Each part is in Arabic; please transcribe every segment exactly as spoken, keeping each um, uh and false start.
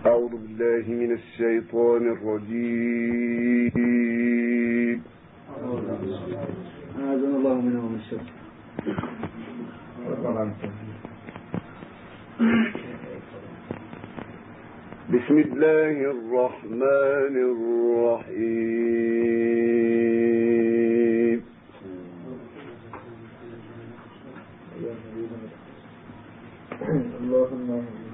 أعوذ بالله من الشيطان الرجيم. أعاذنا الله منه ومن الشر. بسم الله الرحمن الرحيم. اللهم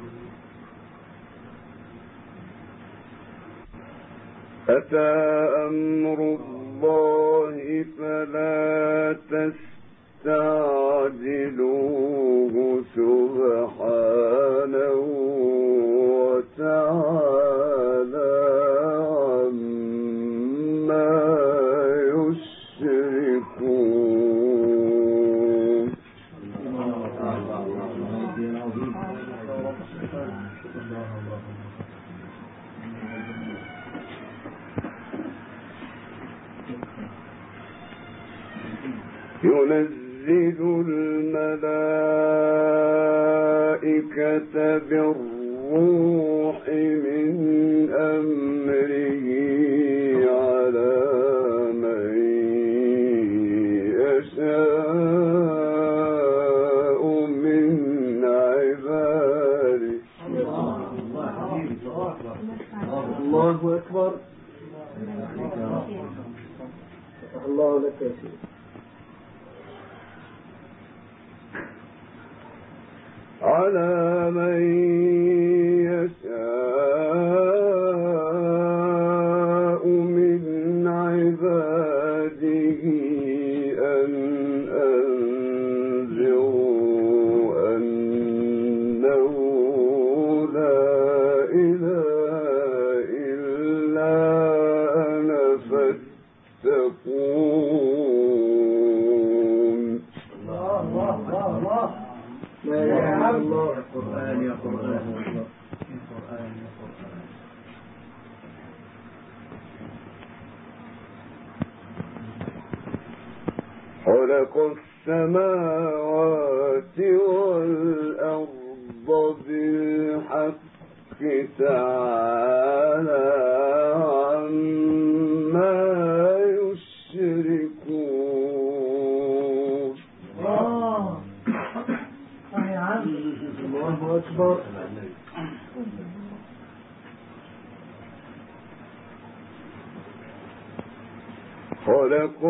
أتى أمر الله فلا تستعجلوه سبحانه وتعالى عما يشركون. ينزل الملائكة بالروح من أمره على من يشاء من عباده. الله أكبر. الله لك يا سيدي. على من يشاء من عباده أن أنذروا أنه لا إله إلا أنا فاتقون. الله الله الله. لا إله إلا الله. القرآن يا قرآن يا قرآن يا قرآن. خلق السماوات والأرض بالحق تعالى عما يشركون. الله أكبر. خلق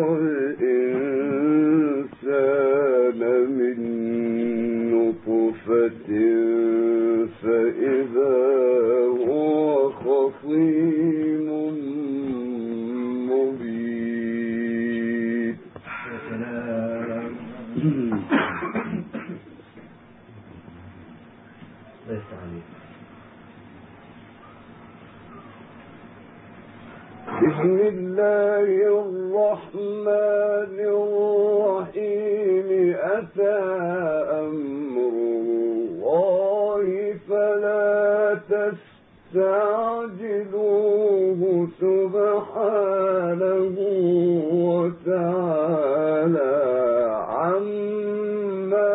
الإنسان من نطفة فإذا هو خصيم مبين. بسم الله الرحمن الرحيم. أتى أمر الله فلا تستعجلوه سبحانه وتعالى عما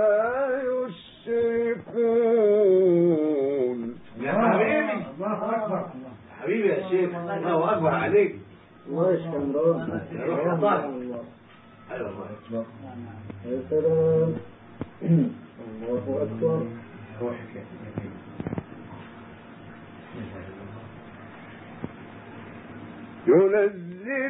يشركون. يا حبيبي الله أكبر. حبيبي يا شيخ الله أكبر عليك. الله يشكرك. روح يا طاهر. أيوة الله أكبر. يا سلام. الله أكبر. روحك يا ينزل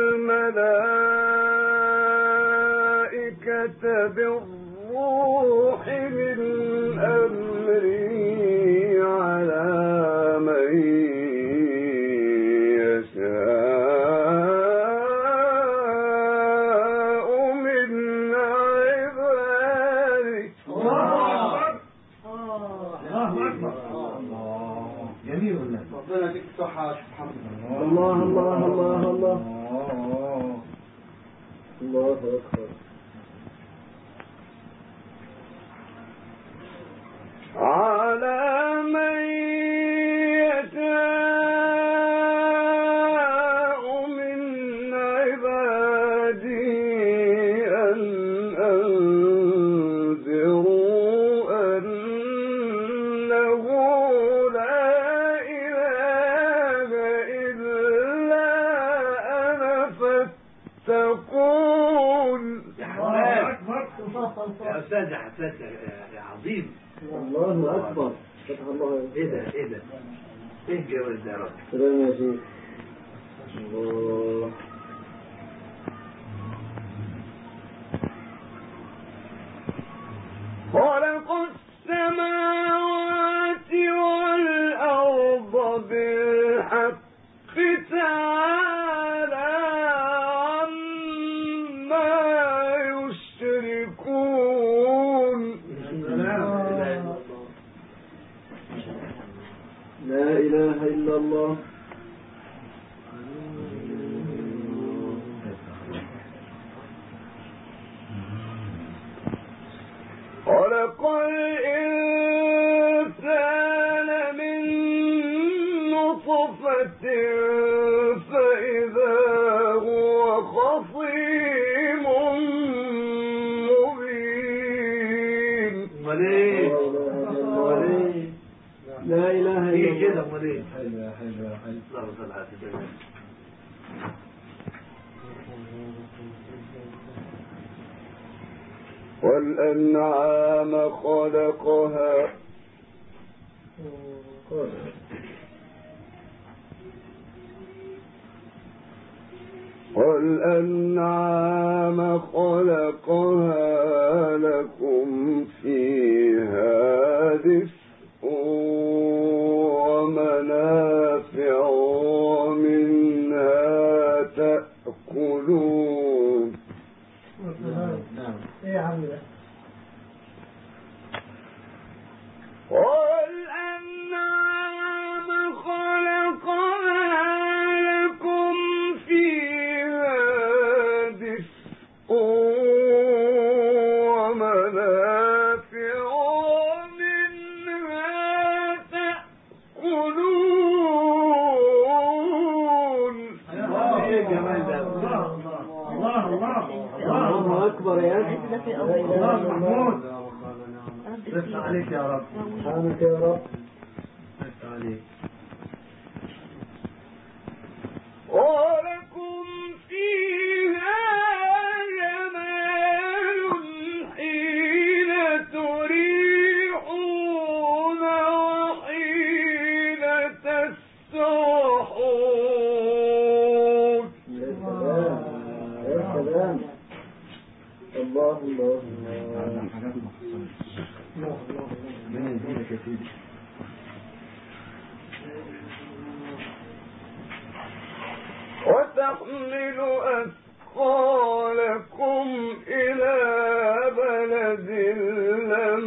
الملائكة بالروح من أمره على من يشاء من عباده. جميل والله. ربنا يديك الصحة يا شيخ محمد. الله الله الله الله. الله أكبر. على من يشاء من عباده أن أنذروا أنه لا إله عساك يا عظيم. الله أكبر. فتح الله. ايه ده ايه ده ايه الجوال ده يا رب. سلام يا شيخ. الله. خلق السماوات والأرض بالحق تعالى عما يشركون. لا إله إلا الله. خلق الإنسان من نطفة فإذا هو خصيم مبين. وليه وليه. لا إله إلا ايه الله. كده وليه. حلوة حلوة حلوة. الله صل على سيدنا. والأنعام خلقها والأنعام خلقها لكم فيها دفء ومنافع ومنها تأكلون. ايه يا عم ده؟ والأنعام خلقها لكم فيها دفء ومنافع ومنها تأكلون. ايه الجمال ده. الله الله الله أكبر يا أخي. الله محمود. رفع عليك يا رب. سبحانك يا رب. رفع عليك. ولكم فيها جمال حين تريحون وحين تسرحون. يا سلام يا سلام. الله الله من يزيدك يا سيدي. وتحمل أثقالكم إلى بلد لم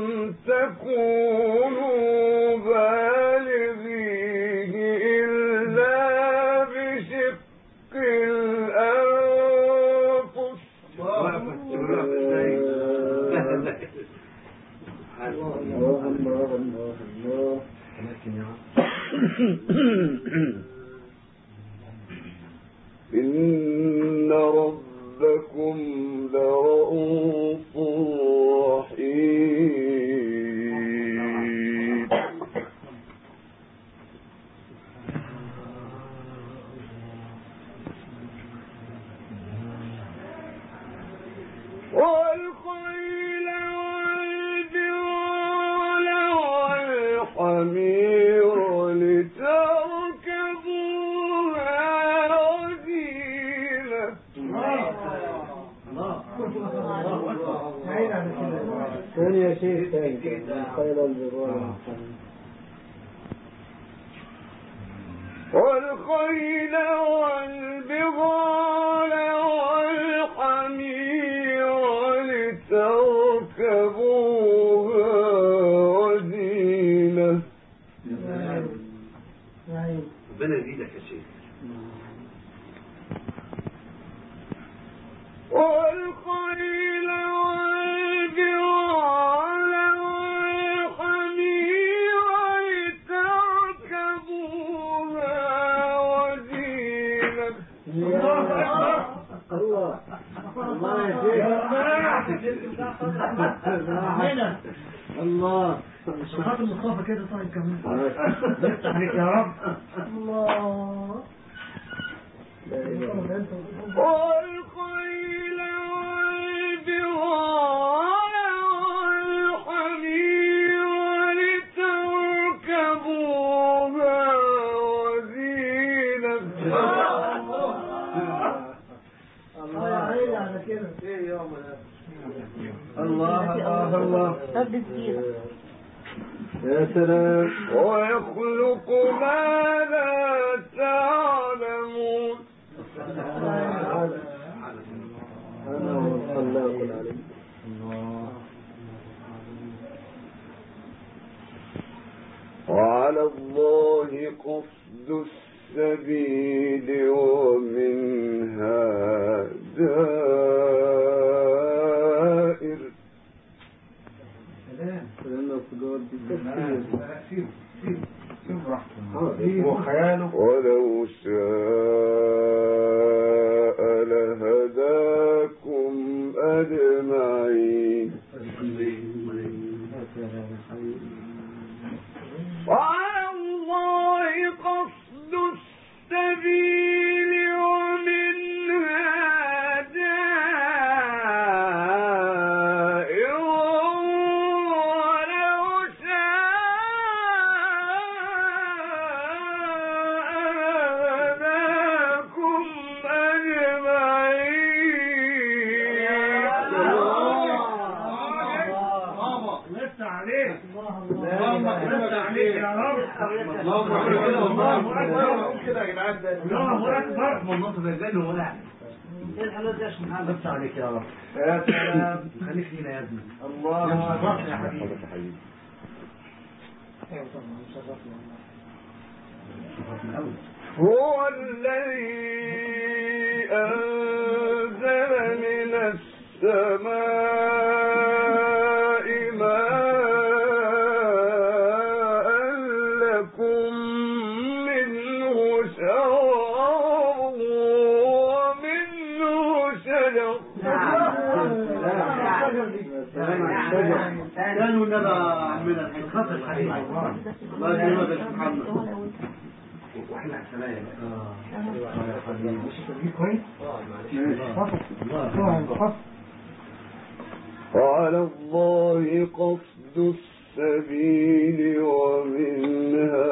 تكونوا بالغيه إلا بشق الأنفس. الله الله الله الله. إن ربكم لرؤوف رحيم. والخيل والبغال والحمير لتركبوها وزينة. ثاني يا شيخ ثاني. الخيل والبغال والخيل والبغال والحمير لتركبوها وزينة. ربنا يزيدك يا شيخ. والخيل والبغال والحمير لتركبوها وزينة. الله الله يا شيخ. الله شخص المصطفى كده. طيب كمان نفتح عليك يا رب. الله. والخيل والبغال الله الله الله. رب الزينة. يا سلام. ويخلق ما لا تعلمون. وعلى الله قصد السبيل ومنها دائر. ولو شاء لهداكم أجمعين. وعلى الله قصد السبيل ومنها دائر. ولو شاء لهداكم الله أكبر. والنص بالجن ولا ايه الحلال ده يا محمد؟ بس عليك يا رب. يا سلام. خليك لينا يا ابني. الله أكبر يا حبيبي. هو الذي أنزل من السماء ماء لكم منه شراب ومنه شجر. كانوا نبع من الحقيقة الحديث. الله يجزاك محمد. واحنا سلام. وعلى الله قصد السبيل ومنها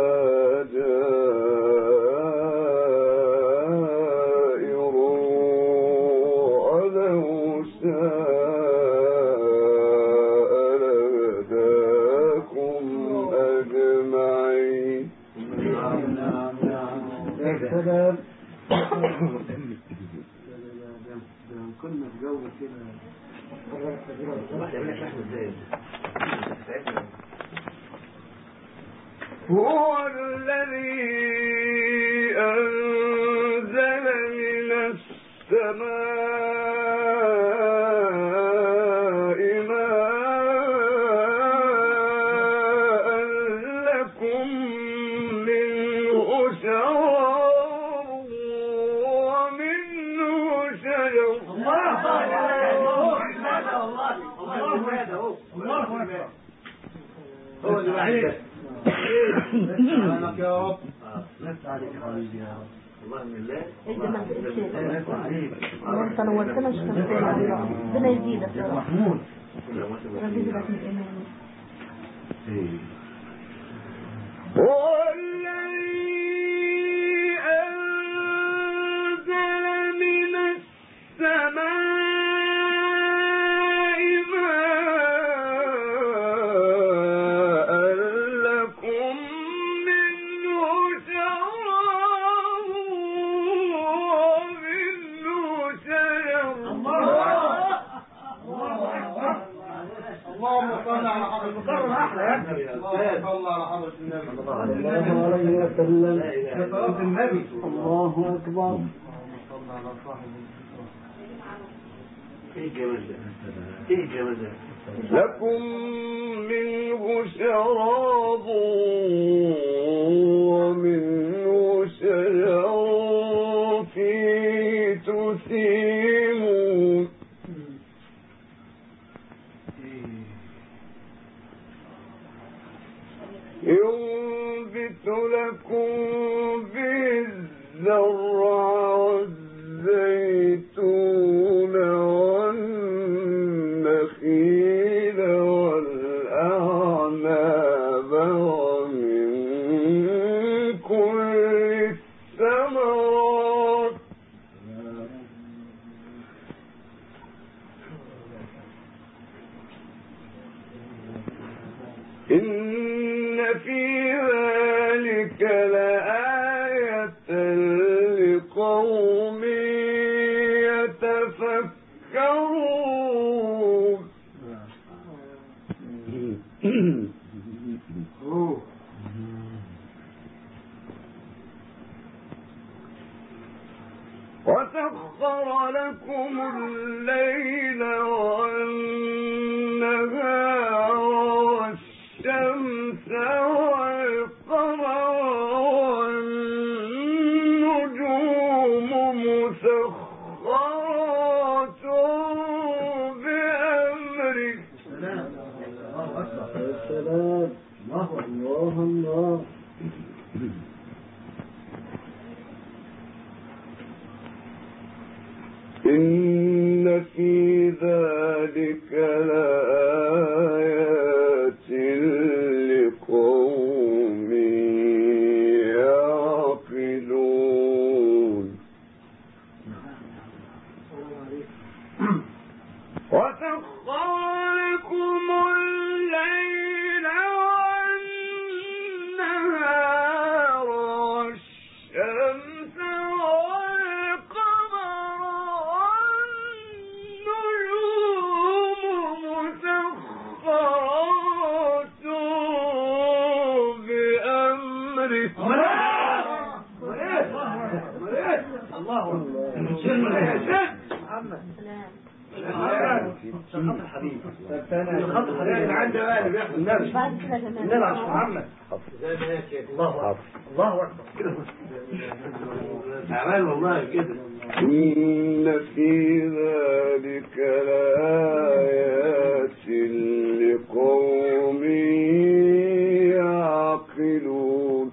دائر. ولو شاء لهداكم أجمعين. سلام. كنا في جو كده. هو الذي أنزل من السماء ماء لكم منه شراب ومنه شجر. هو اللي بعيد. سلامك يا رب. نفس عليك حبيبي يا رب. الله من الله. نفس عليك. انت نورتنا شكرا والله. ربنا يزيدك يا رب. محمود. ربنا يزيدك من ايمان. هو الذي أنزل من السماء اللهم صل على حضرة النبي. صلى على حضرة النبي صلى الله عليه وسلم. صلاة النبي. الله أكبر. صلى على صاحب. ايه الجمال ده؟ ايه الجمال ده؟ لكم منه شراب ومنه شجر فيه تسيمون. ينبت لكم به الزرع والزيتون والنخيل والأعناب ومن كل الثمرات وسخر لكم الليل والنهار والشمس والقمر والنجوم مسخرات بأمره. السلام. الله الله الله. إن في ذلك لآيات لقوم يعقلون. وسخر لكم الليل والنهار والشمس الخط الحديد الخط الحديد عندي بقى اللي بياخد النبي النبي عشان محمد زي ما هي كده. الله اكبر الله اكبر اعمال والله كده. إن في ذلك لآيات لقوم يعقلون.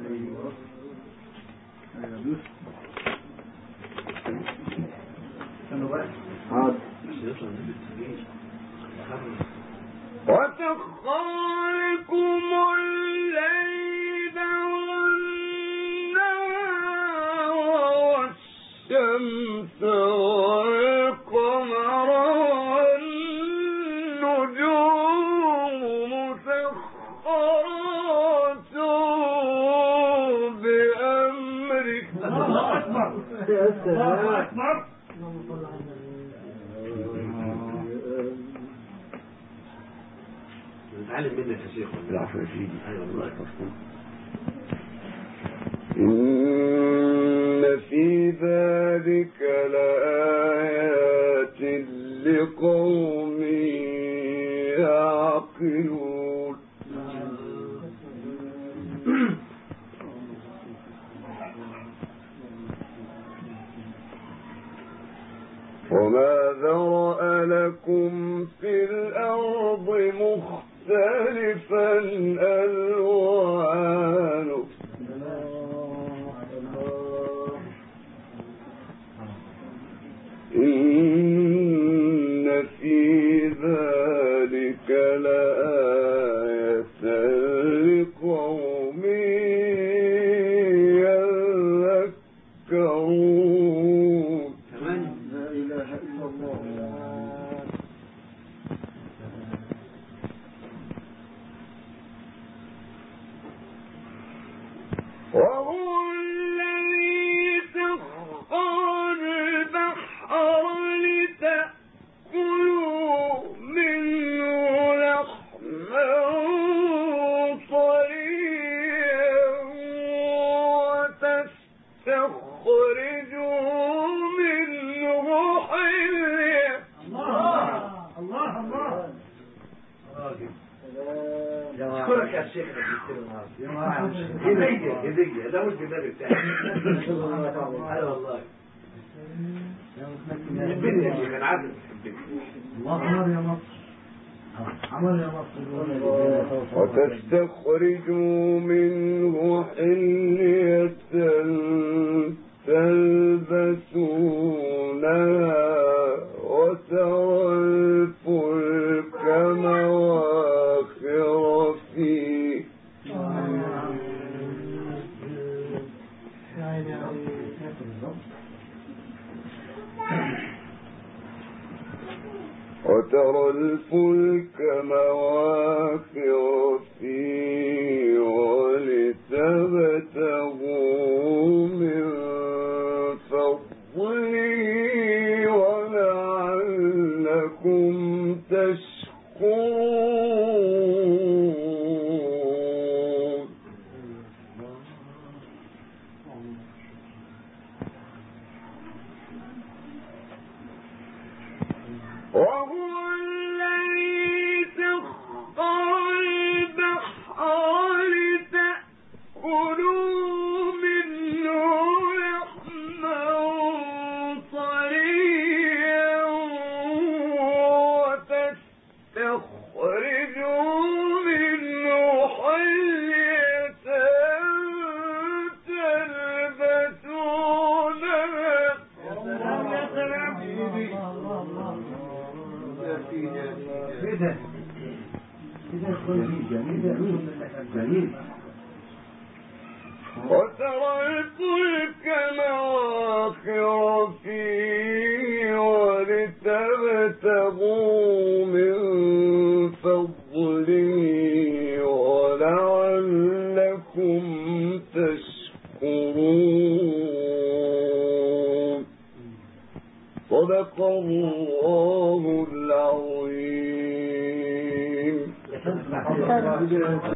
وسخر لكم الليل والنهار والشمس والقمر والنجوم مسخرات بأمره. الله أكبر الله أكبر. نتعلم منك يا شيخ. العفو يا سيدي. ايوه والله. إن في ذلك لآيات لقوم يعقلون. وما ذرأ لكم في الأرض مختلفا ألوانه إن في ذلك لآية لقوم يذكرون. لا إله إلا الله. وهو الذي سخر البحر لتأكلوا منه لحما طريا وتستخرجوا منه حليا. الله الله الله. اشكرك يا شيخ هدية هدية ده مش بالنبي بتاعي. ايوه والله. حبني يا شيخ انا عارف الله عمر يا مصر. عمر يا مصر. وتستخرجوا منه حلية تلبسونها وترى الفلك مواخر فيه وترى الفلك مواخر فيه ولتبتغوا من فضله ولعلكم تشكرون. جميل جميل جميل. وترى الفلك مواخر فيه ولتبتغوا من فضله ولعلكم تشكرون. صدق الله العظيم.